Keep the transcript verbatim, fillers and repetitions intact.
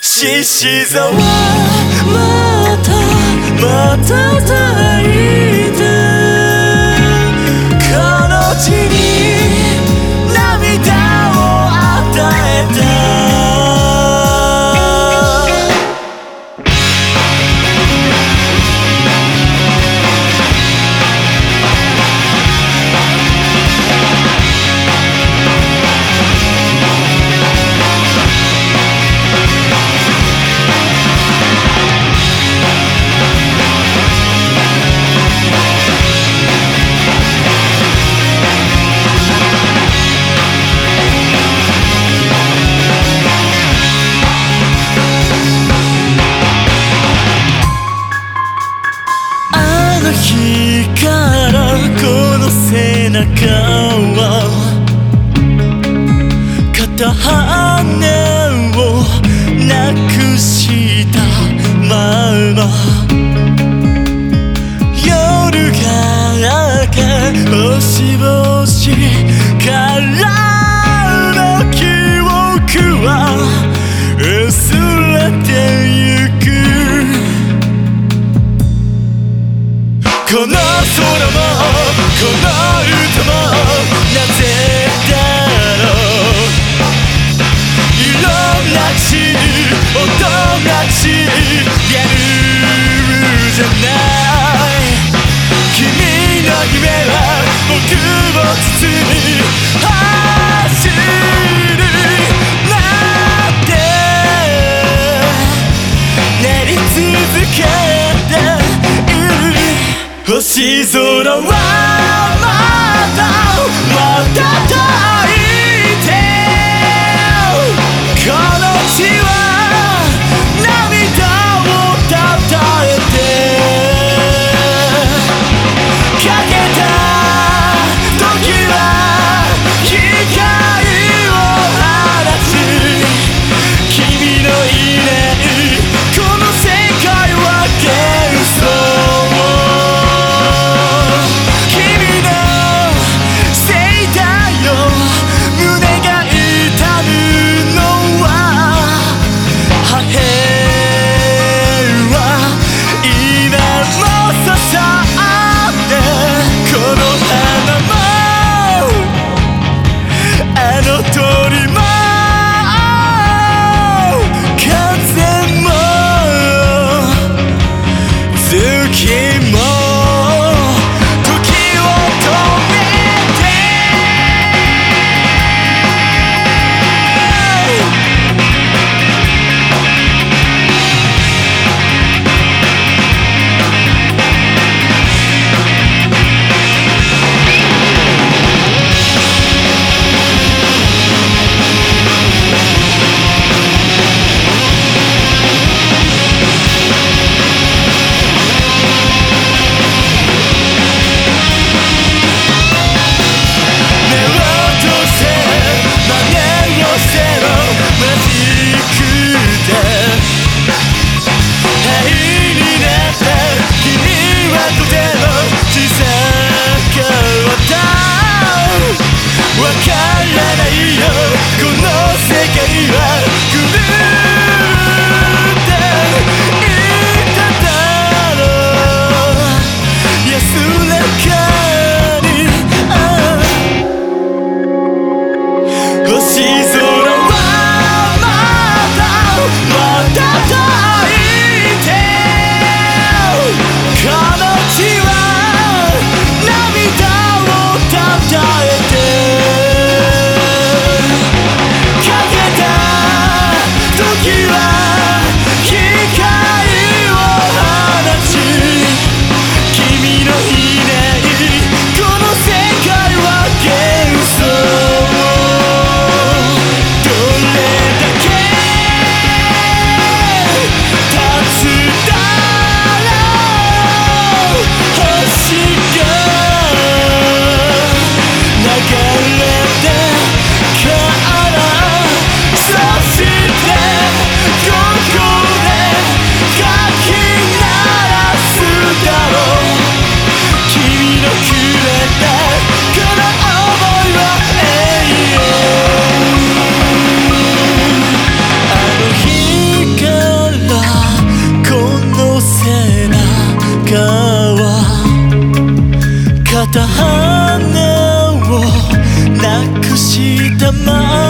獅子座はまたまた咲いてこの地に涙を与えたあの日からこの背中は片羽をなくしたまま夜が明け星々からの記憶は薄れてゆくこの空もこの歌もなぜだろういろんな地音がちげるじゃない君の夢は僕を包み走るなんて練り続けて星空はまたまた咲いてこの地は涙をたたえてかけた時は光を放つ君のいないこの世界は幻想君た花をなくしたまま